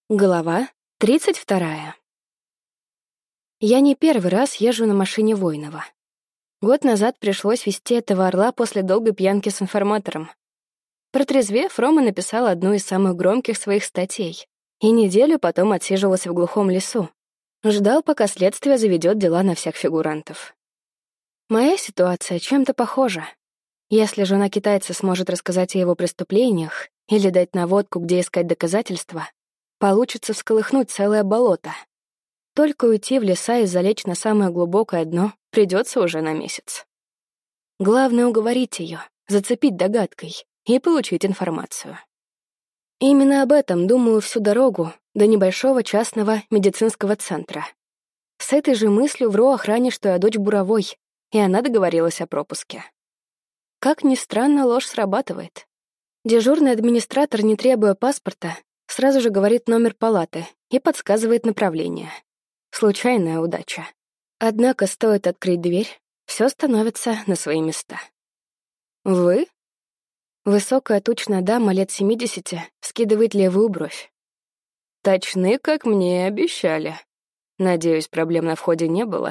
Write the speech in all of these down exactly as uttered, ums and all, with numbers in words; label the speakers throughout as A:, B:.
A: Глава тридцать вторая. Я не первый раз езжу на машине Войнова. Год назад пришлось везти этого орла после долгой пьянки с информатором. Протрезвев, Рома написал одну из самых громких своих статей и неделю потом отсиживался в глухом лесу. Ждал, пока следствие заведет дела на всех фигурантов. Моя ситуация чем-то похожа. Если жена китайца сможет рассказать о его преступлениях или дать наводку, где искать доказательства, получится всколыхнуть целое болото. Только уйти в леса и залечь на самое глубокое дно придется уже на месяц. Главное — уговорить ее, зацепить догадкой и получить информацию. Именно об этом думаю всю дорогу до небольшого частного медицинского центра. С этой же мыслью вру охране, что я дочь Буровой, и она договорилась о пропуске. Как ни странно, ложь срабатывает. Дежурный администратор, не требуя паспорта, сразу же говорит номер палаты и подсказывает направление. Случайная удача. Однако стоит открыть дверь, все становится на свои места. «Вы?» Высокая тучная дама лет семидесяти скидывает левую бровь. «Точны, как мне и обещали. Надеюсь, проблем на входе не было.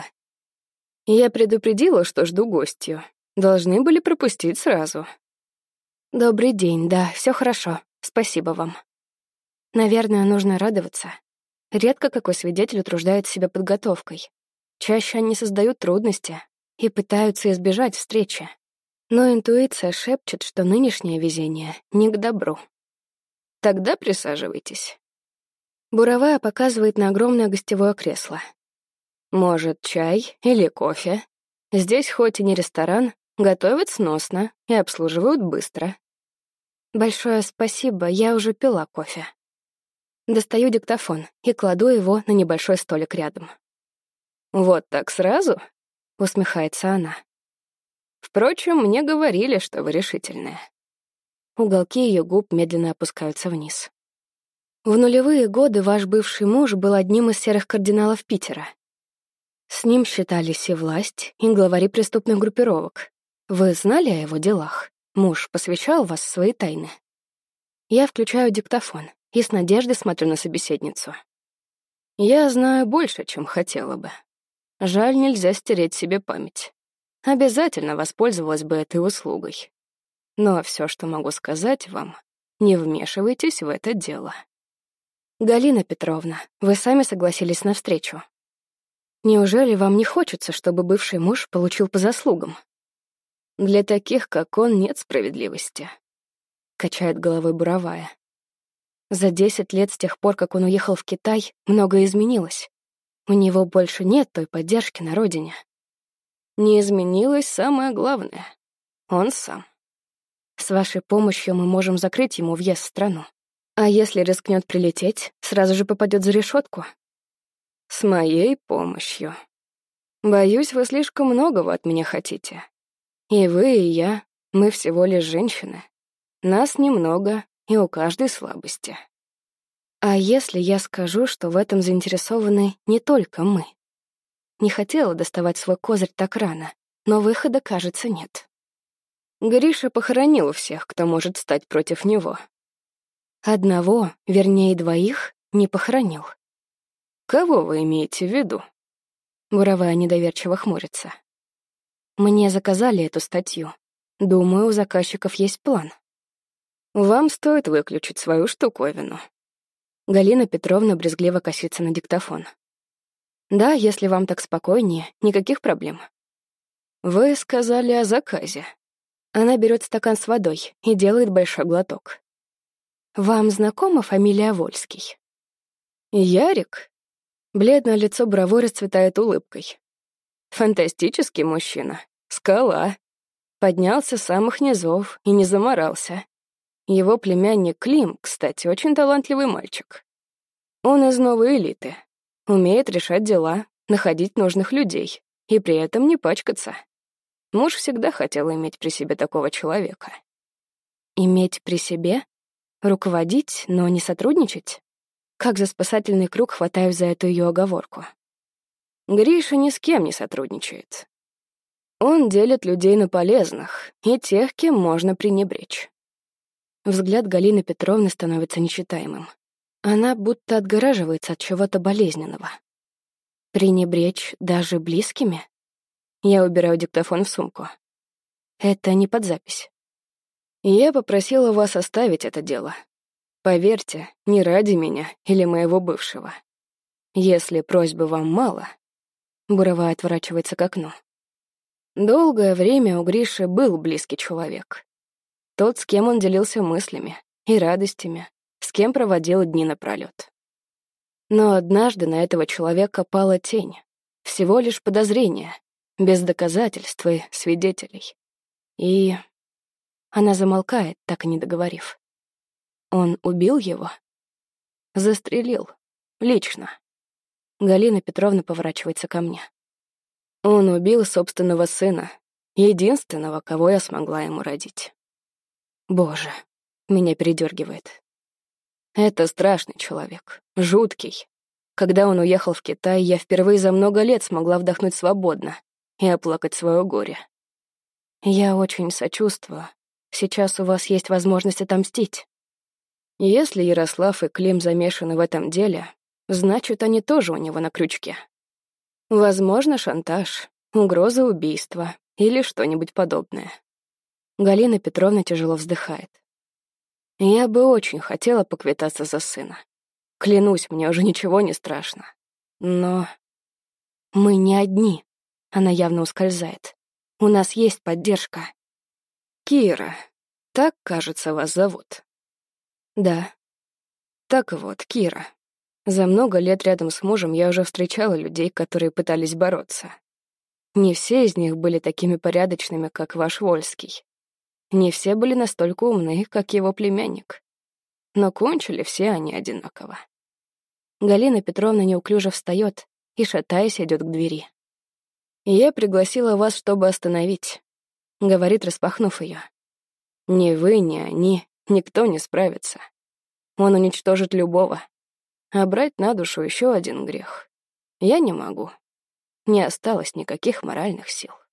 A: Я предупредила, что жду гостью. Должны были пропустить сразу». «Добрый день, да, все хорошо. Спасибо вам». Наверное, нужно радоваться. Редко какой свидетель утруждает себя подготовкой. Чаще они создают трудности и пытаются избежать встречи. Но интуиция шепчет, что нынешнее везение не к добру. «Тогда присаживайтесь». Буровая показывает на огромное гостевое кресло. «Может, чай или кофе? Здесь хоть и не ресторан, готовят сносно и обслуживают быстро». «Большое спасибо, я уже пила кофе». Достаю диктофон и кладу его на небольшой столик рядом. «Вот так сразу?» — усмехается она. «Впрочем, мне говорили, что вы решительная». Уголки ее губ медленно опускаются вниз. В нулевые годы ваш бывший муж был одним из серых кардиналов Питера. С ним считались и власть, и главари преступных группировок. Вы знали о его делах? Муж посвящал вас в свои тайны? Я включаю диктофон и с надеждой смотрю на собеседницу. Я знаю больше, чем хотела бы. Жаль, нельзя стереть себе память. Обязательно воспользовалась бы этой услугой. Но все, что могу сказать вам, не вмешивайтесь в это дело. Галина Петровна, вы сами согласились на встречу. Неужели вам не хочется, чтобы бывший муж получил по заслугам? Для таких, как он, нет справедливости. Качает головой Буровая. За десять лет с тех пор, как он уехал в Китай, многое изменилось. У него больше нет той поддержки на родине. Не изменилось самое главное — он сам. С вашей помощью мы можем закрыть ему въезд в страну. А если рискнет прилететь, сразу же попадет за решетку. С моей помощью. Боюсь, вы слишком многого от меня хотите. И вы, и я, мы всего лишь женщины. Нас немного, и у каждой слабости. А если я скажу, что в этом заинтересованы не только мы? Не хотела доставать свой козырь так рано, но выхода, кажется, нет. Гриша похоронил всех, кто может стать против него. Одного, вернее, двоих, не похоронил. Кого вы имеете в виду? Буровая недоверчиво хмурится. Мне заказали эту статью. Думаю, у заказчиков есть план. Вам стоит выключить свою штуковину. Галина Петровна брезгливо косится на диктофон. Да, если вам так спокойнее, никаких проблем. Вы сказали о заказе. Она берет стакан с водой и делает большой глоток. Вам знакома фамилия Вольский? Ярик? Бледное лицо Буровой расцветает улыбкой. Фантастический мужчина. Скала. Поднялся с самых низов и не заморался. Его племянник Клим, кстати, очень талантливый мальчик. Он из новой элиты. Умеет решать дела, находить нужных людей и при этом не пачкаться. Муж всегда хотел иметь при себе такого человека. Иметь при себе? Руководить, но не сотрудничать? Как за спасательный круг хватаюсь за эту ее оговорку. Гриша ни с кем не сотрудничает. Он делит людей на полезных и тех, кем можно пренебречь. Взгляд Галины Петровны становится нечитаемым. Она будто отгораживается от чего-то болезненного. Пренебречь даже близкими? Я убираю диктофон в сумку. Это не под запись. Я попросила вас оставить это дело. Поверьте, не ради меня или моего бывшего. Если просьбы вам мало... Буровая отворачивается к окну. Долгое время у Гриши был близкий человек. Тот, с кем он делился мыслями и радостями, с кем проводил дни напролёт. Но однажды на этого человека пала тень. Всего лишь подозрение, без доказательств и свидетелей. И она замолкает, так и не договорив. Он убил его? Застрелил. Лично. Галина Петровна поворачивается ко мне. Он убил собственного сына, единственного, кого я смогла ему родить. Боже, меня передергивает. Это страшный человек, жуткий. Когда он уехал в Китай, я впервые за много лет смогла вдохнуть свободно и оплакать свое горе. Я очень сочувствую. Сейчас у вас есть возможность отомстить. Если Ярослав и Клим замешаны в этом деле, значит, они тоже у него на крючке. Возможно, шантаж, угроза убийства или что-нибудь подобное. Галина Петровна тяжело вздыхает. Я бы очень хотела поквитаться за сына. Клянусь, мне уже ничего не страшно. Но мы не одни. Она явно ускользает. У нас есть поддержка. Кира, так, кажется, вас зовут. Да. Так вот, Кира. За много лет рядом с мужем я уже встречала людей, которые пытались бороться. Не все из них были такими порядочными, как ваш Вольский. Не все были настолько умны, как его племянник. Но кончили все они одинаково. Галина Петровна неуклюже встает и, шатаясь, идет к двери. «Я пригласила вас, чтобы остановить», — говорит, распахнув ее. «Ни вы, ни они, никто не справится. Он уничтожит любого. А брать на душу еще один грех. Я не могу. Не осталось никаких моральных сил».